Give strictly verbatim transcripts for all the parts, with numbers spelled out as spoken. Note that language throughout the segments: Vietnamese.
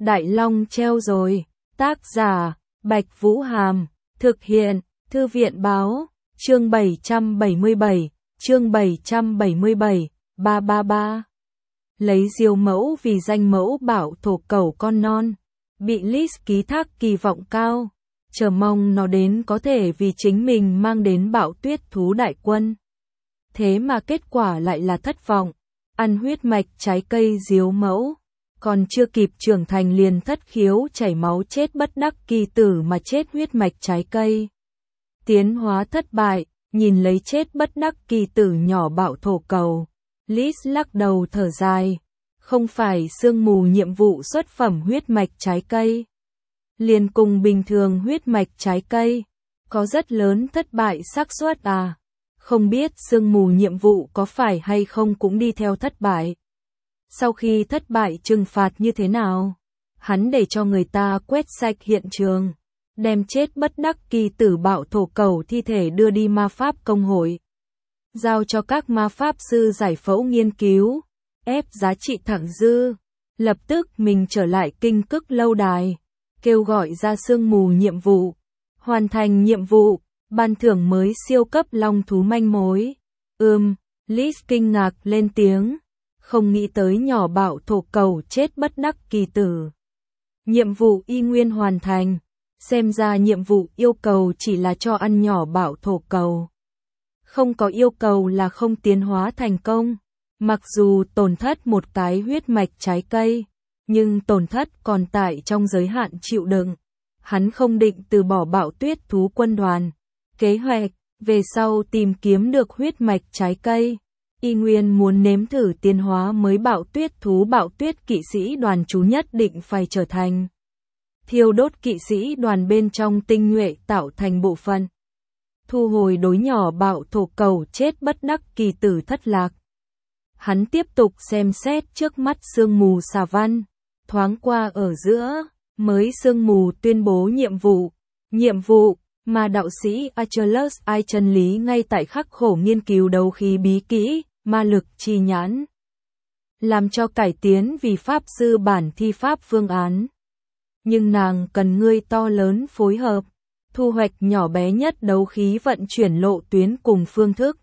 Đại Long treo rồi. Tác giả, Bạch Vũ Hàm. Thực hiện, Thư viện Báo. Chương bảy trăm bảy mươi bảy, chương bảy trăm bảy mươi bảy, ba ba ba. Lấy diều mẫu vì danh mẫu bảo thổ cẩu con non. Bị Liz ký thác kỳ vọng cao. Chờ mong nó đến có thể vì chính mình mang đến bão tuyết thú đại quân. Thế mà kết quả lại là thất vọng. Ăn huyết mạch trái cây diếu mẫu. Còn chưa kịp trưởng thành liền thất khiếu chảy máu chết bất đắc kỳ tử mà chết huyết mạch trái cây. Tiến hóa thất bại, nhìn lấy chết bất đắc kỳ tử nhỏ bạo thổ cầu. Liz lắc đầu thở dài. Không phải sương mù nhiệm vụ xuất phẩm huyết mạch trái cây. Liền cùng bình thường huyết mạch trái cây. Có rất lớn thất bại xác suất à. Không biết sương mù nhiệm vụ có phải hay không cũng đi theo thất bại. Sau khi thất bại trừng phạt như thế nào? Hắn để cho người ta quét sạch hiện trường. Đem chết bất đắc kỳ tử bạo thổ cầu thi thể đưa đi ma pháp công hội. Giao cho các ma pháp sư giải phẫu nghiên cứu. Ép giá trị thẳng dư. Lập tức mình trở lại kinh cức lâu đài. Kêu gọi ra sương mù nhiệm vụ. Hoàn thành nhiệm vụ. Ban thưởng mới siêu cấp long thú manh mối. Ừm, Liz kinh ngạc lên tiếng. Không nghĩ tới nhỏ bạo thổ cầu chết bất đắc kỳ tử. Nhiệm vụ y nguyên hoàn thành. Xem ra nhiệm vụ yêu cầu chỉ là cho ăn nhỏ bạo thổ cầu. Không có yêu cầu là không tiến hóa thành công. Mặc dù tổn thất một cái huyết mạch trái cây, nhưng tổn thất còn tại trong giới hạn chịu đựng. Hắn không định từ bỏ bạo tuyết thú quân đoàn. Kế hoạch, về sau tìm kiếm được huyết mạch trái cây. Y nguyên muốn nếm thử tiến hóa mới bạo tuyết thú bạo tuyết kỵ sĩ đoàn chú nhất định phải trở thành. Thiêu đốt kỵ sĩ đoàn bên trong tinh nhuệ tạo thành bộ phận. Thu hồi đối nhỏ bạo thổ cầu chết bất đắc kỳ tử thất lạc. Hắn tiếp tục xem xét trước mắt sương mù xà văn. Thoáng qua ở giữa, mới sương mù tuyên bố nhiệm vụ. Nhiệm vụ mà đạo sĩ Achilles ai chân lý ngay tại khắc khổ nghiên cứu đấu khí bí kỹ, ma lực chi nhãn. Làm cho cải tiến vì pháp sư bản thi pháp phương án. Nhưng nàng cần ngươi to lớn phối hợp, thu hoạch nhỏ bé nhất đấu khí vận chuyển lộ tuyến cùng phương thức.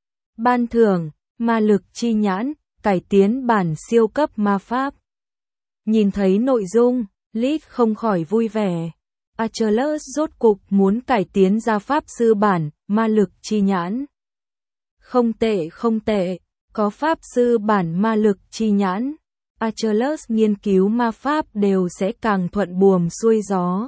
Ban thưởng, ma lực chi nhãn, cải tiến bản siêu cấp ma pháp. Nhìn thấy nội dung, Liz không khỏi vui vẻ. Achilles rốt cục muốn cải tiến ra pháp sư bản, ma lực chi nhãn. Không tệ không tệ, có pháp sư bản ma lực chi nhãn. Achilles nghiên cứu ma pháp đều sẽ càng thuận buồm xuôi gió.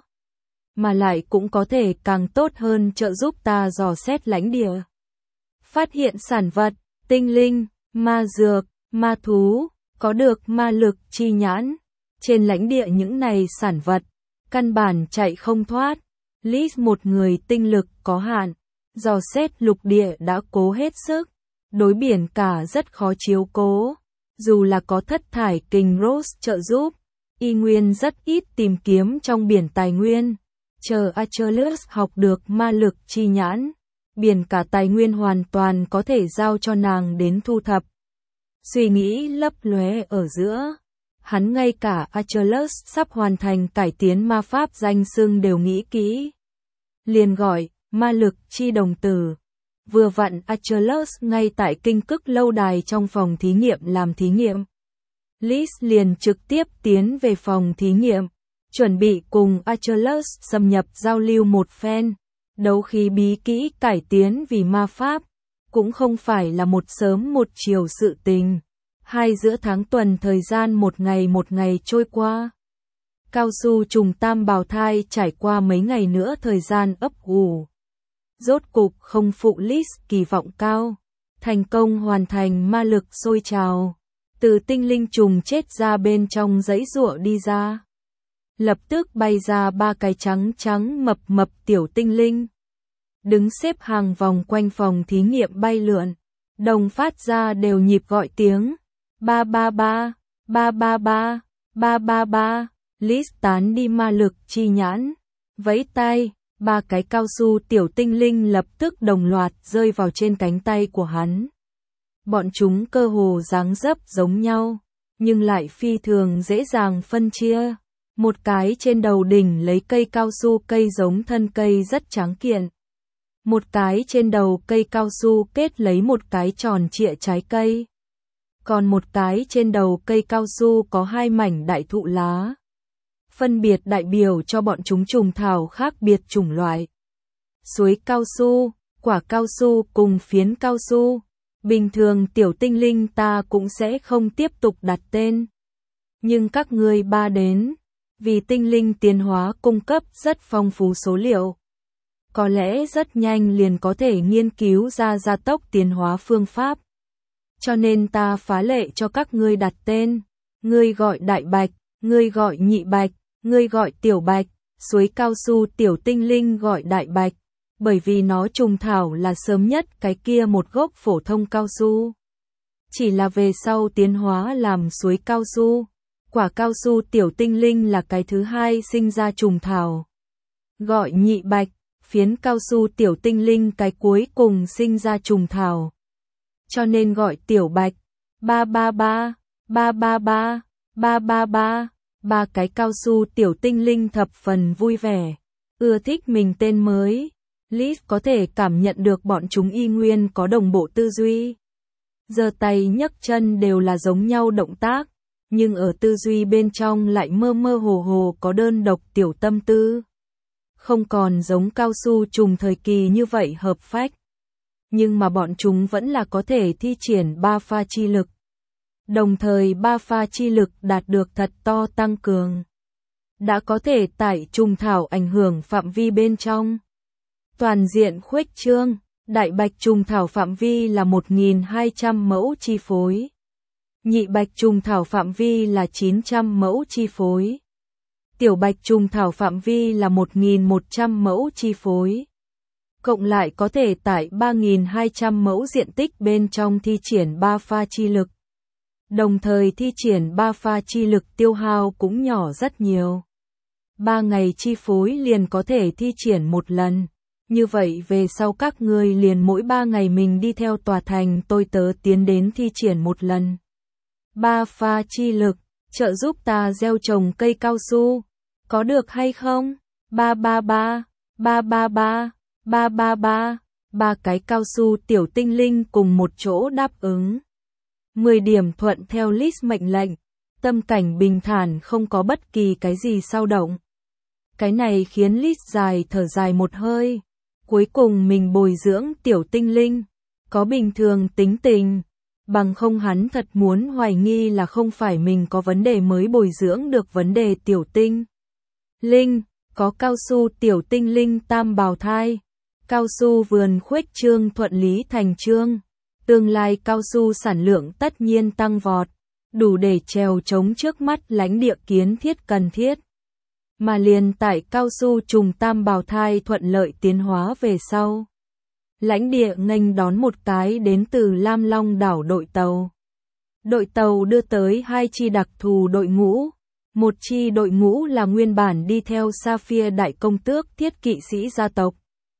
Mà lại cũng có thể càng tốt hơn trợ giúp ta dò xét lãnh địa. Phát hiện sản vật, tinh linh, ma dược, ma thú, có được ma lực chi nhãn. Trên lãnh địa những này sản vật, căn bản chạy không thoát. Liz một người tinh lực có hạn, dò xét lục địa đã cố hết sức. Đối biển cả rất khó chiếu cố. Dù là có thất thải kình Rose trợ giúp, y nguyên rất ít tìm kiếm trong biển tài nguyên. Chờ Achilles học được ma lực chi nhãn, biển cả tài nguyên hoàn toàn có thể giao cho nàng đến thu thập. Suy nghĩ lấp lóe ở giữa, hắn ngay cả Achilles sắp hoàn thành cải tiến ma pháp danh xưng đều nghĩ kỹ. Liền gọi, ma lực chi đồng tử. Vừa vặn Achilles ngay tại kinh cức lâu đài trong phòng thí nghiệm làm thí nghiệm. Liz liền trực tiếp tiến về phòng thí nghiệm, chuẩn bị cùng Achilles xâm nhập giao lưu một phen. Đấu khí bí kỹ cải tiến vì ma pháp, cũng không phải là một sớm một chiều sự tình. Hai giữa tháng tuần thời gian một ngày một ngày trôi qua. Cao su trùng tam bào thai trải qua mấy ngày nữa thời gian ấp ủ. Rốt cục không phụ Liz kỳ vọng cao. Thành công hoàn thành ma lực sôi trào. Từ tinh linh trùng chết ra bên trong giấy giụa đi ra. Lập tức bay ra ba cái trắng trắng mập mập tiểu tinh linh. Đứng xếp hàng vòng quanh phòng thí nghiệm bay lượn. Đồng phát ra đều nhịp gọi tiếng. Ba ba ba, ba ba ba, ba ba ba. Liz tán đi ma lực chi nhãn. Vẫy tay. Ba cái cao su tiểu tinh linh lập tức đồng loạt rơi vào trên cánh tay của hắn. Bọn chúng cơ hồ dáng dấp giống nhau, nhưng lại phi thường dễ dàng phân chia. Một cái trên đầu đỉnh lấy cây cao su, cây giống thân cây rất tráng kiện. Một cái trên đầu cây cao su kết lấy một cái tròn trịa trái cây. Còn một cái trên đầu cây cao su có hai mảnh đại thụ lá. Phân biệt đại biểu cho bọn chúng trùng thảo khác biệt chủng loại. Suối cao su, quả cao su cùng phiến cao su. Bình thường tiểu tinh linh ta cũng sẽ không tiếp tục đặt tên. Nhưng các ngươi ba đến, vì tinh linh tiến hóa cung cấp rất phong phú số liệu. Có lẽ rất nhanh liền có thể nghiên cứu ra gia tốc tiến hóa phương pháp. Cho nên ta phá lệ cho các ngươi đặt tên. Ngươi gọi đại bạch, ngươi gọi nhị bạch, ngươi gọi tiểu bạch, suối cao su tiểu tinh linh gọi đại bạch. Bởi vì nó trùng thảo là sớm nhất cái kia một gốc phổ thông cao su. Chỉ là về sau tiến hóa làm suối cao su. Quả cao su tiểu tinh linh là cái thứ hai sinh ra trùng thảo. Gọi nhị bạch, phiến cao su tiểu tinh linh cái cuối cùng sinh ra trùng thảo. Cho nên gọi tiểu bạch. Ba ba ba, ba ba ba, ba ba ba, ba cái cao su tiểu tinh linh thập phần vui vẻ. Ưa thích mình tên mới. Liz có thể cảm nhận được bọn chúng y nguyên có đồng bộ tư duy. Giơ tay nhấc chân đều là giống nhau động tác, nhưng ở tư duy bên trong lại mơ mơ hồ hồ có đơn độc tiểu tâm tư. Không còn giống cao su trùng thời kỳ như vậy hợp phách. Nhưng mà bọn chúng vẫn là có thể thi triển ba pha chi lực. Đồng thời ba pha chi lực đạt được thật to tăng cường. Đã có thể tải trùng thảo ảnh hưởng phạm vi bên trong. Toàn diện khuếch trương, đại bạch trùng thảo phạm vi là một nghìn hai trăm mẫu chi phối. Nhị bạch trùng thảo phạm vi là chín trăm mẫu chi phối. Tiểu bạch trùng thảo phạm vi là một nghìn một trăm mẫu chi phối. Cộng lại có thể tải ba nghìn hai trăm mẫu diện tích bên trong thi triển ba pha chi lực. Đồng thời thi triển ba pha chi lực tiêu hao cũng nhỏ rất nhiều. Ba ngày chi phối liền có thể thi triển một lần. Như vậy về sau các ngươi liền mỗi ba ngày mình đi theo tòa thành tôi tớ tiến đến thi triển một lần. Ba pha chi lực, trợ giúp ta gieo trồng cây cao su. Có được hay không? Ba ba ba, ba ba ba, ba ba ba, ba cái cao su tiểu tinh linh cùng một chỗ đáp ứng. mười điểm thuận theo list mệnh lệnh, tâm cảnh bình thản không có bất kỳ cái gì xao động. Cái này khiến list dài thở dài một hơi. Cuối cùng mình bồi dưỡng tiểu tinh linh, có bình thường tính tình, bằng không hắn thật muốn hoài nghi là không phải mình có vấn đề mới bồi dưỡng được vấn đề tiểu tinh. Linh, có cao su tiểu tinh linh tam bào thai, cao su vườn khuếch trương thuận lý thành trương, tương lai cao su sản lượng tất nhiên tăng vọt, đủ để trèo chống trước mắt lãnh địa kiến thiết cần thiết. Mà liền tại cao su trùng tam bào thai thuận lợi tiến hóa về sau. Lãnh địa nghênh đón một cái đến từ Lam Long đảo đội tàu. Đội tàu đưa tới hai chi đặc thù đội ngũ. Một chi đội ngũ là nguyên bản đi theo Sapphire đại công tước thiết kỵ sĩ gia tộc.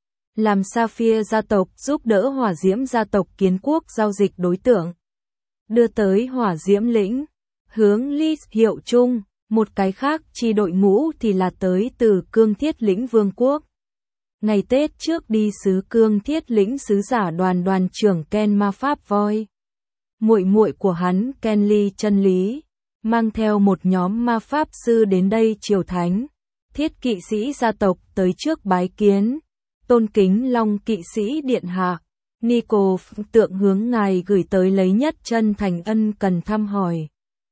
Làm Sapphire gia tộc giúp đỡ hỏa diễm gia tộc kiến quốc giao dịch đối tượng. Đưa tới hỏa diễm lĩnh, hướng Lis hiệu chung. Một cái khác chi đội ngũ thì là tới từ Cương Thiết lĩnh vương quốc. Ngày Tết trước đi sứ Cương Thiết lĩnh sứ giả đoàn đoàn trưởng Ken ma pháp voi. Muội muội của hắn Kenly chân lý, mang theo một nhóm ma pháp sư đến đây triều thánh. Thiết kỵ sĩ gia tộc tới trước bái kiến. Tôn kính Long kỵ sĩ điện hạ. Nico tượng hướng ngài gửi tới lấy nhất chân thành ân cần thăm hỏi.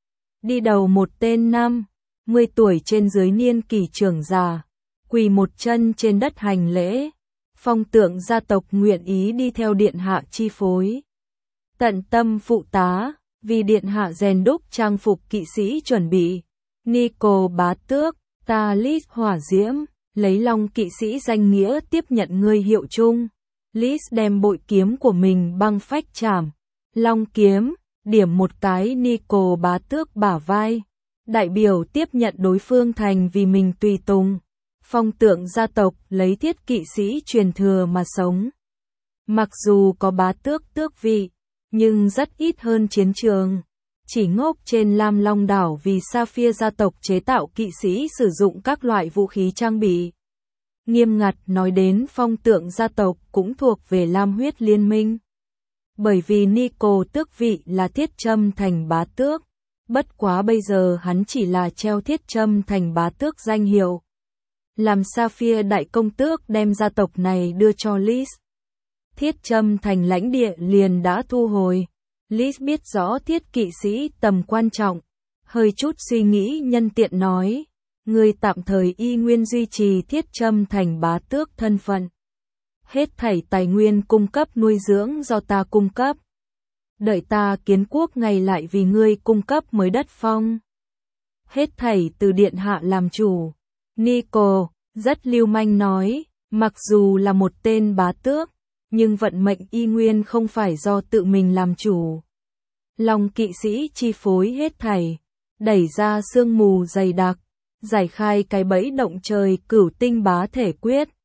Đi đầu một tên nam, mười tuổi trên dưới niên kỷ trưởng già, quỳ một chân trên đất hành lễ. Phong tượng gia tộc nguyện ý đi theo điện hạ chi phối. Tận tâm phụ tá, vì điện hạ rèn đúc trang phục kỵ sĩ chuẩn bị. Nico bá tước, ta Lis hỏa diễm, lấy Long kỵ sĩ danh nghĩa tiếp nhận ngươi hiệu chung. Lis đem bội kiếm của mình băng phách chảm. Long kiếm, điểm một cái Nico bá tước bả vai. Đại biểu tiếp nhận đối phương thành vì mình tùy tùng. Phong tượng gia tộc lấy thiết kỵ sĩ truyền thừa mà sống. Mặc dù có bá tước tước vị, nhưng rất ít hơn chiến trường. chỉ ngốc trên Lam Long đảo vì Sapphire gia tộc chế tạo kỵ sĩ sử dụng các loại vũ khí trang bị nghiêm ngặt, nói đến phong tượng gia tộc cũng thuộc về Lam huyết liên minh. Bởi vì Nico tước vị là Thiết Trâm Thành bá tước, bất quá bây giờ hắn chỉ là treo Thiết Trâm Thành bá tước danh hiệu. Làm Sapphire đại công tước đem gia tộc này đưa cho Liz. Thiết Trâm Thành lãnh địa liền đã thu hồi. Liz biết rõ thiết kỵ sĩ tầm quan trọng, hơi chút suy nghĩ nhân tiện nói, người tạm thời y nguyên duy trì Thiết Trâm Thành bá tước thân phận. Hết thảy tài nguyên cung cấp nuôi dưỡng do ta cung cấp. Đợi ta kiến quốc ngày lại vì ngươi cung cấp mới đất phong. Hết thảy từ điện hạ làm chủ. Nico, rất lưu manh nói, mặc dù là một tên bá tước, nhưng vận mệnh y nguyên không phải do tự mình làm chủ. Lòng kỵ sĩ chi phối hết thảy, đẩy ra sương mù dày đặc, giải khai cái bẫy động trời cửu tinh bá thể quyết.